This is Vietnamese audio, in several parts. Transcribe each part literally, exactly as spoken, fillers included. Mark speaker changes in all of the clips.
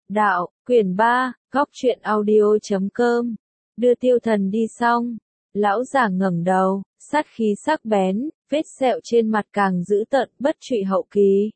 Speaker 1: Đạo, quyển ba, góc truyện audio.com. Đưa Tiêu Thần đi xong, lão giả ngẩng đầu, sát khí sắc bén, vết sẹo trên mặt càng dữ tợn, bất trụy hậu kỳ.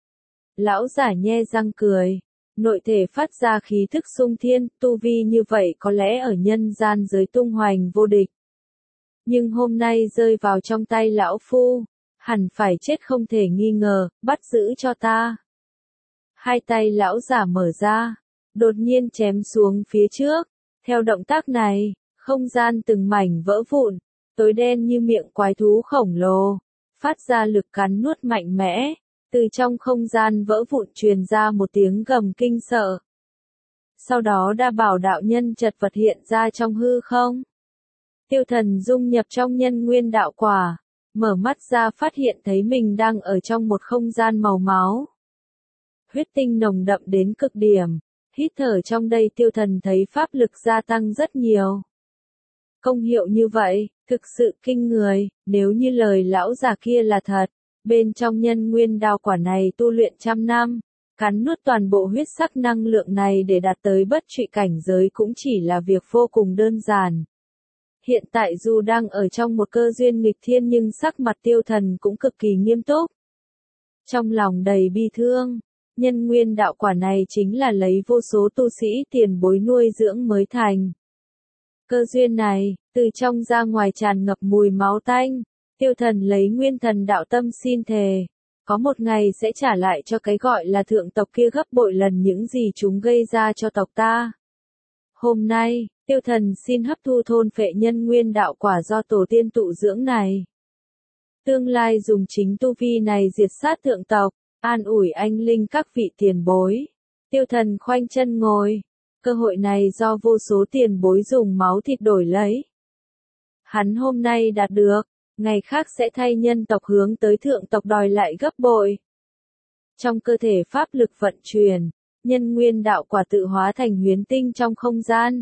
Speaker 1: Lão giả nhe răng cười, nội thể phát ra khí thức xung thiên, tu vi như vậy có lẽ ở nhân gian giới tung hoành vô địch. Nhưng hôm nay rơi vào trong tay lão phu, hẳn phải chết không thể nghi ngờ, bắt giữ cho ta. Hai tay lão giả mở ra, đột nhiên chém xuống phía trước. Theo động tác này, không gian từng mảnh vỡ vụn, tối đen như miệng quái thú khổng lồ, phát ra lực cắn nuốt mạnh mẽ. Từ trong không gian vỡ vụn truyền ra một tiếng gầm kinh sợ. Sau đó đa bảo đạo nhân chật vật hiện ra trong hư không. Tiêu Thần dung nhập trong nhân nguyên đạo quả, mở mắt ra phát hiện thấy mình đang ở trong một không gian màu máu. Huyết tinh nồng đậm đến cực điểm, hít thở trong đây Tiêu Thần thấy pháp lực gia tăng rất nhiều. Công hiệu như vậy, thực sự kinh người, nếu như lời lão già kia là thật, bên trong nhân nguyên đạo quả này tu luyện trăm năm, cắn nuốt toàn bộ huyết sắc năng lượng này để đạt tới bất trụy cảnh giới cũng chỉ là việc vô cùng đơn giản. Hiện tại dù đang ở trong một cơ duyên nghịch thiên nhưng sắc mặt Tiêu Thần cũng cực kỳ nghiêm túc. Trong lòng đầy bi thương, nhân nguyên đạo quả này chính là lấy vô số tu sĩ tiền bối nuôi dưỡng mới thành. Cơ duyên này, từ trong ra ngoài tràn ngập mùi máu tanh, Tiêu Thần lấy nguyên thần đạo tâm xin thề, có một ngày sẽ trả lại cho cái gọi là thượng tộc kia gấp bội lần những gì chúng gây ra cho tộc ta. Hôm nay, Tiêu Thần xin hấp thu thôn phệ nhân nguyên đạo quả do tổ tiên tụ dưỡng này. Tương lai dùng chính tu vi này diệt sát thượng tộc, an ủi anh linh các vị tiền bối. Tiêu Thần khoanh chân ngồi, cơ hội này do vô số tiền bối dùng máu thịt đổi lấy. Hắn hôm nay đạt được, ngày khác sẽ thay nhân tộc hướng tới thượng tộc đòi lại gấp bội. Trong cơ thể pháp lực vận chuyển, nhân nguyên đạo quả tự hóa thành huyến tinh trong không gian.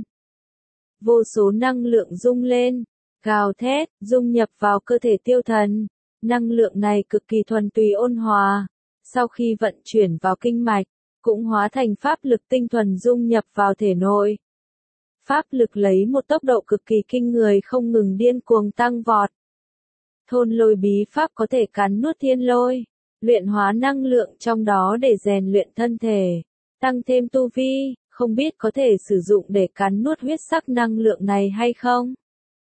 Speaker 1: Vô số năng lượng rung lên, gào thét, dung nhập vào cơ thể Tiêu Thần. Năng lượng này cực kỳ thuần túy ôn hòa, sau khi vận chuyển vào kinh mạch, cũng hóa thành pháp lực tinh thuần dung nhập vào thể nội. Pháp lực lấy một tốc độ cực kỳ kinh người không ngừng điên cuồng tăng vọt. Thôn lôi bí pháp có thể cắn nuốt thiên lôi, luyện hóa năng lượng trong đó để rèn luyện thân thể, tăng thêm tu vi, không biết có thể sử dụng để cắn nuốt huyết sắc năng lượng này hay không?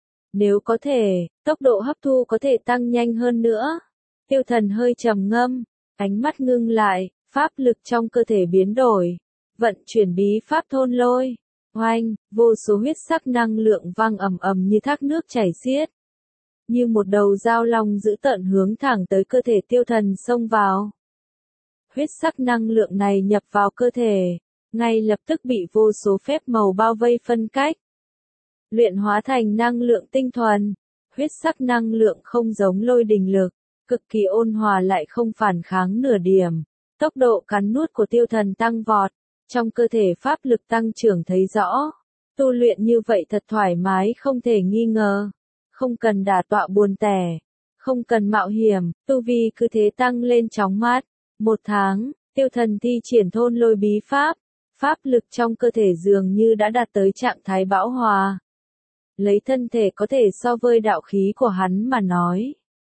Speaker 1: Nếu có thể, tốc độ hấp thu có thể tăng nhanh hơn nữa. Tiêu Thần hơi trầm ngâm, ánh mắt ngưng lại, pháp lực trong cơ thể biến đổi, vận chuyển bí pháp thôn lôi. Oanh, vô số huyết sắc năng lượng vang ầm ầm như thác nước chảy xiết. Như một đầu dao long dữ tợn hướng thẳng tới cơ thể Tiêu Thần xông vào. Huyết sắc năng lượng này nhập vào cơ thể, ngay lập tức bị vô số phép màu bao vây phân cách. Luyện hóa thành năng lượng tinh thuần, huyết sắc năng lượng không giống lôi đình lực, cực kỳ ôn hòa lại không phản kháng nửa điểm. Tốc độ cắn nuốt của Tiêu Thần tăng vọt, trong cơ thể pháp lực tăng trưởng thấy rõ. Tu luyện như vậy thật thoải mái không thể nghi ngờ. Không cần đả tọa buồn tẻ, không cần mạo hiểm, tu vi cứ thế tăng lên chóng mát. Một tháng, Tiêu Thần thi triển thôn lôi bí pháp, pháp lực trong cơ thể dường như đã đạt tới trạng thái bão hòa. Lấy thân thể có thể so với đạo khí của hắn mà nói.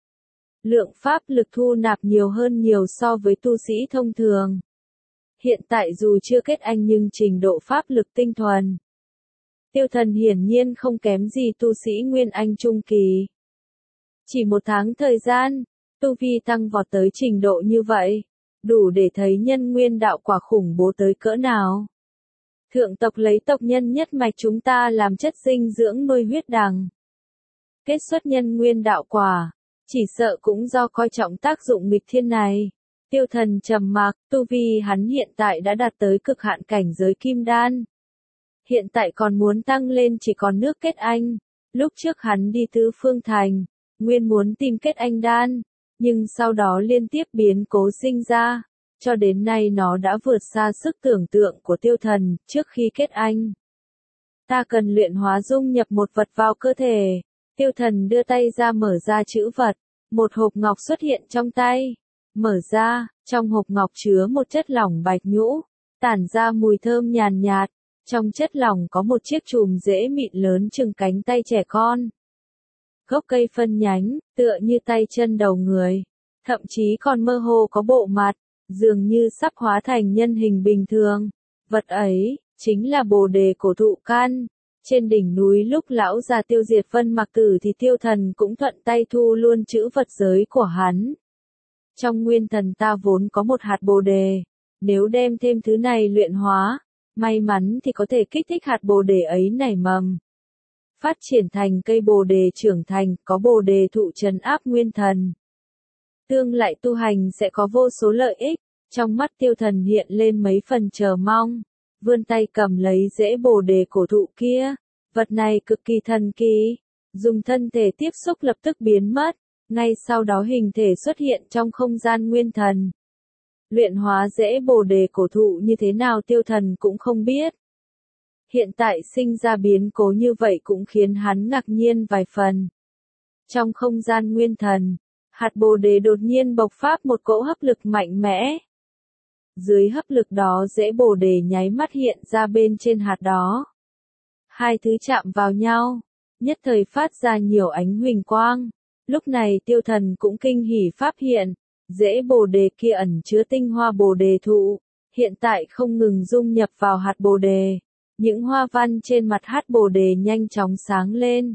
Speaker 1: Lượng pháp lực thu nạp nhiều hơn nhiều so với tu sĩ thông thường. Hiện tại dù chưa kết anh nhưng trình độ pháp lực tinh thuần. Tiêu Thần hiển nhiên không kém gì tu sĩ Nguyên Anh Trung Kỳ. Chỉ một tháng thời gian, tu vi tăng vọt tới trình độ như vậy, đủ để thấy nhân nguyên đạo quả khủng bố tới cỡ nào. Thượng tộc lấy tộc nhân nhất mạch chúng ta làm chất dinh dưỡng nuôi huyết đằng. Kết xuất nhân nguyên đạo quả, chỉ sợ cũng do coi trọng tác dụng nghịch thiên này. Tiêu Thần trầm mặc, tu vi hắn hiện tại đã đạt tới cực hạn cảnh giới kim đan. Hiện tại còn muốn tăng lên chỉ còn nước kết anh. Lúc trước hắn đi tứ phương thành, nguyên muốn tìm kết anh đan, nhưng sau đó liên tiếp biến cố sinh ra, cho đến nay nó đã vượt xa sức tưởng tượng của Tiêu Thần. Trước khi kết anh, ta cần luyện hóa dung nhập một vật vào cơ thể. Tiêu Thần đưa tay ra mở ra chữ vật, một hộp ngọc xuất hiện trong tay. Mở ra, trong hộp ngọc chứa một chất lỏng bạch nhũ, tản ra mùi thơm nhàn nhạt, trong chất lỏng có một chiếc chùm rễ mịn lớn chừng cánh tay trẻ con. Gốc cây phân nhánh, tựa như tay chân đầu người, thậm chí còn mơ hồ có bộ mặt, dường như sắp hóa thành nhân hình bình thường. Vật ấy, chính là bồ đề cổ thụ căn. Trên đỉnh núi lúc lão già tiêu diệt Vân Mặc Tử thì Tiêu Thần cũng thuận tay thu luôn chữ vật giới của hắn. Trong nguyên thần ta vốn có một hạt bồ đề, nếu đem thêm thứ này luyện hóa, may mắn thì có thể kích thích hạt bồ đề ấy nảy mầm. Phát triển thành cây bồ đề trưởng thành, có bồ đề thụ trấn áp nguyên thần. Tương lại tu hành sẽ có vô số lợi ích, trong mắt Tiêu Thần hiện lên mấy phần chờ mong, vươn tay cầm lấy rễ bồ đề cổ thụ kia, vật này cực kỳ thần kỳ, dùng thân thể tiếp xúc lập tức biến mất, ngay sau đó hình thể xuất hiện trong không gian nguyên thần. Luyện hóa rễ bồ đề cổ thụ như thế nào Tiêu Thần cũng không biết. Hiện tại sinh ra biến cố như vậy cũng khiến hắn ngạc nhiên vài phần. Trong không gian nguyên thần, hạt bồ đề đột nhiên bộc phát một cỗ hấp lực mạnh mẽ. Dưới hấp lực đó rễ bồ đề nháy mắt hiện ra bên trên hạt đó. Hai thứ chạm vào nhau, nhất thời phát ra nhiều ánh huỳnh quang. Lúc này Tiêu Thần cũng kinh hỉ phát hiện, rễ bồ đề kia ẩn chứa tinh hoa bồ đề thụ, hiện tại không ngừng dung nhập vào hạt bồ đề. Những hoa văn trên mặt hạt bồ đề nhanh chóng sáng lên.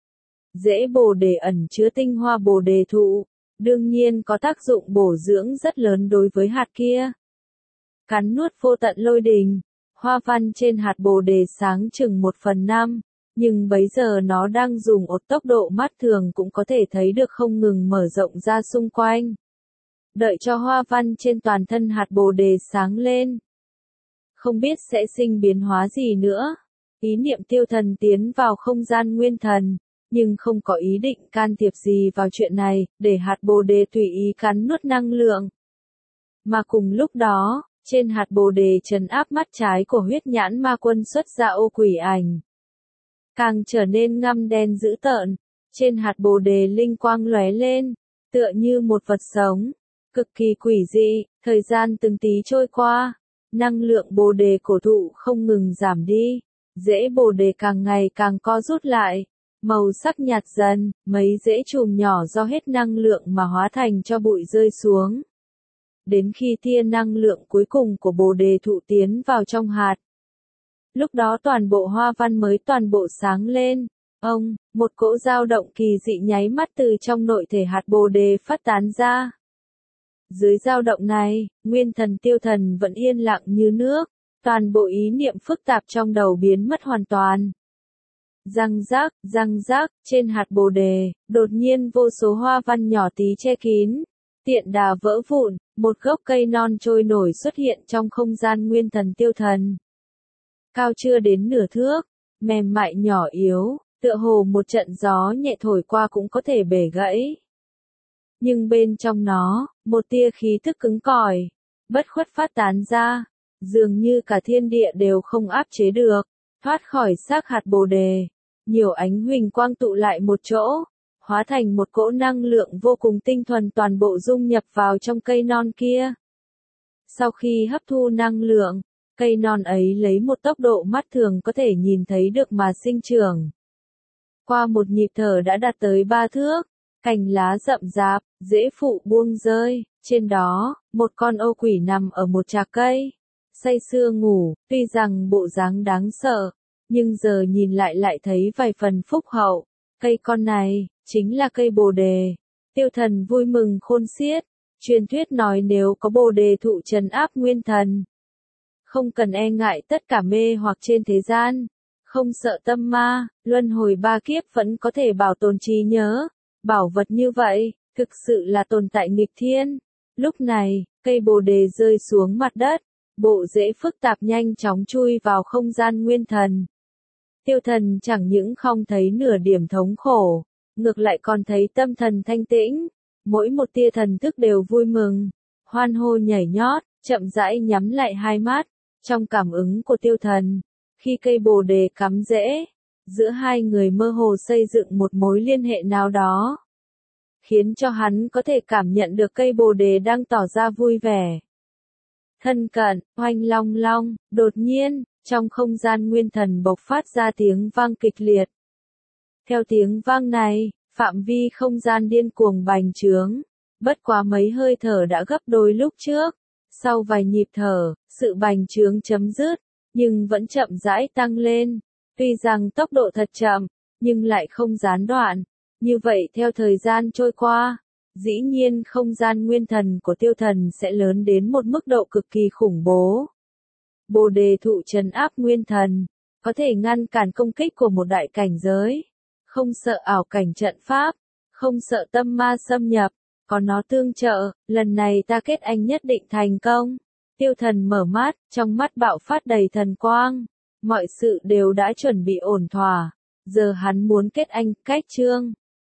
Speaker 1: Rễ bồ đề ẩn chứa tinh hoa bồ đề thụ, đương nhiên có tác dụng bổ dưỡng rất lớn đối với hạt kia. Cắn nuốt vô tận lôi đình, hoa văn trên hạt bồ đề sáng chừng một phần năm, nhưng bấy giờ nó đang dùng một tốc độ mắt thường cũng có thể thấy được không ngừng mở rộng ra xung quanh. Đợi cho hoa văn trên toàn thân hạt bồ đề sáng lên. Không biết sẽ sinh biến hóa gì nữa. Ý niệm Tiêu Thần tiến vào không gian nguyên thần, nhưng không có ý định can thiệp gì vào chuyện này, để hạt bồ đề tùy ý cắn nuốt năng lượng. Mà cùng lúc đó, trên hạt bồ đề trấn áp mắt trái của huyết nhãn ma quân xuất ra ô quỷ ảnh. Càng trở nên ngăm đen dữ tợn, trên hạt bồ đề linh quang lóe lên, tựa như một vật sống, cực kỳ quỷ dị. Thời gian từng tí trôi qua, năng lượng bồ đề cổ thụ không ngừng giảm đi, rễ bồ đề càng ngày càng co rút lại, màu sắc nhạt dần, mấy rễ chùm nhỏ do hết năng lượng mà hóa thành cho bụi rơi xuống. Đến khi tia năng lượng cuối cùng của bồ đề thụ tiến vào trong hạt. Lúc đó toàn bộ hoa văn mới toàn bộ sáng lên. Ông, một cỗ dao động kỳ dị nháy mắt từ trong nội thể hạt bồ đề phát tán ra. Dưới dao động này, nguyên thần Tiêu Thần vẫn yên lặng như nước, toàn bộ ý niệm phức tạp trong đầu biến mất hoàn toàn. Răng rác, răng rác, trên hạt bồ đề, đột nhiên vô số hoa văn nhỏ tí che kín, tiện đà vỡ vụn, một gốc cây non trôi nổi xuất hiện trong không gian nguyên thần Tiêu Thần. Cao chưa đến nửa thước, mềm mại nhỏ yếu, tựa hồ một trận gió nhẹ thổi qua cũng có thể bể gãy. Nhưng bên trong nó, một tia khí tức cứng cỏi, bất khuất phát tán ra, dường như cả thiên địa đều không áp chế được, thoát khỏi xác hạt bồ đề. Nhiều ánh huỳnh quang tụ lại một chỗ, hóa thành một cỗ năng lượng vô cùng tinh thuần toàn bộ dung nhập vào trong cây non kia. Sau khi hấp thu năng lượng, cây non ấy lấy một tốc độ mắt thường có thể nhìn thấy được mà sinh trưởng. Qua một nhịp thở đã đạt tới ba thước, cành lá rậm rạp, rễ phụ buông rơi, trên đó, một con ô quỷ nằm ở một trạc cây, say sưa ngủ, tuy rằng bộ dáng đáng sợ, nhưng giờ nhìn lại lại thấy vài phần phúc hậu. Cây con này, chính là cây bồ đề. Tiêu Thần vui mừng khôn xiết, truyền thuyết nói nếu có bồ đề thụ trấn áp nguyên thần, không cần e ngại tất cả mê hoặc trên thế gian, không sợ tâm ma, luân hồi ba kiếp vẫn có thể bảo tồn trí nhớ. Bảo vật như vậy, thực sự là tồn tại nghịch thiên. Lúc này, cây bồ đề rơi xuống mặt đất, bộ rễ phức tạp nhanh chóng chui vào không gian nguyên thần. Tiêu Thần chẳng những không thấy nửa điểm thống khổ, ngược lại còn thấy tâm thần thanh tĩnh, mỗi một tia thần thức đều vui mừng, hoan hô nhảy nhót, chậm rãi nhắm lại hai mắt. Trong cảm ứng của Tiêu Thần, khi cây bồ đề cắm rễ, giữa hai người mơ hồ xây dựng một mối liên hệ nào đó, khiến cho hắn có thể cảm nhận được cây bồ đề đang tỏ ra vui vẻ. thân cận, oanh long long, đột nhiên, trong không gian nguyên thần bộc phát ra tiếng vang kịch liệt. Theo tiếng vang này, phạm vi không gian điên cuồng bành trướng, bất quá mấy hơi thở đã gấp đôi lúc trước. Sau vài nhịp thở, sự bành trướng chấm dứt, nhưng vẫn chậm rãi tăng lên. Tuy rằng tốc độ thật chậm, nhưng lại không gián đoạn. Như vậy theo thời gian trôi qua, dĩ nhiên không gian nguyên thần của tiêu thần sẽ lớn đến một mức độ cực kỳ khủng bố. Bồ đề thụ trấn áp nguyên thần, có thể ngăn cản công kích của một đại cảnh giới. Không sợ ảo cảnh trận pháp, không sợ tâm ma xâm nhập, có nó tương trợ, lần này ta kết anh nhất định thành công. Tiêu thần mở mắt, trong mắt bạo phát đầy thần quang. Mọi sự đều đã chuẩn bị ổn thỏa. Giờ hắn muốn kết anh, cách trương.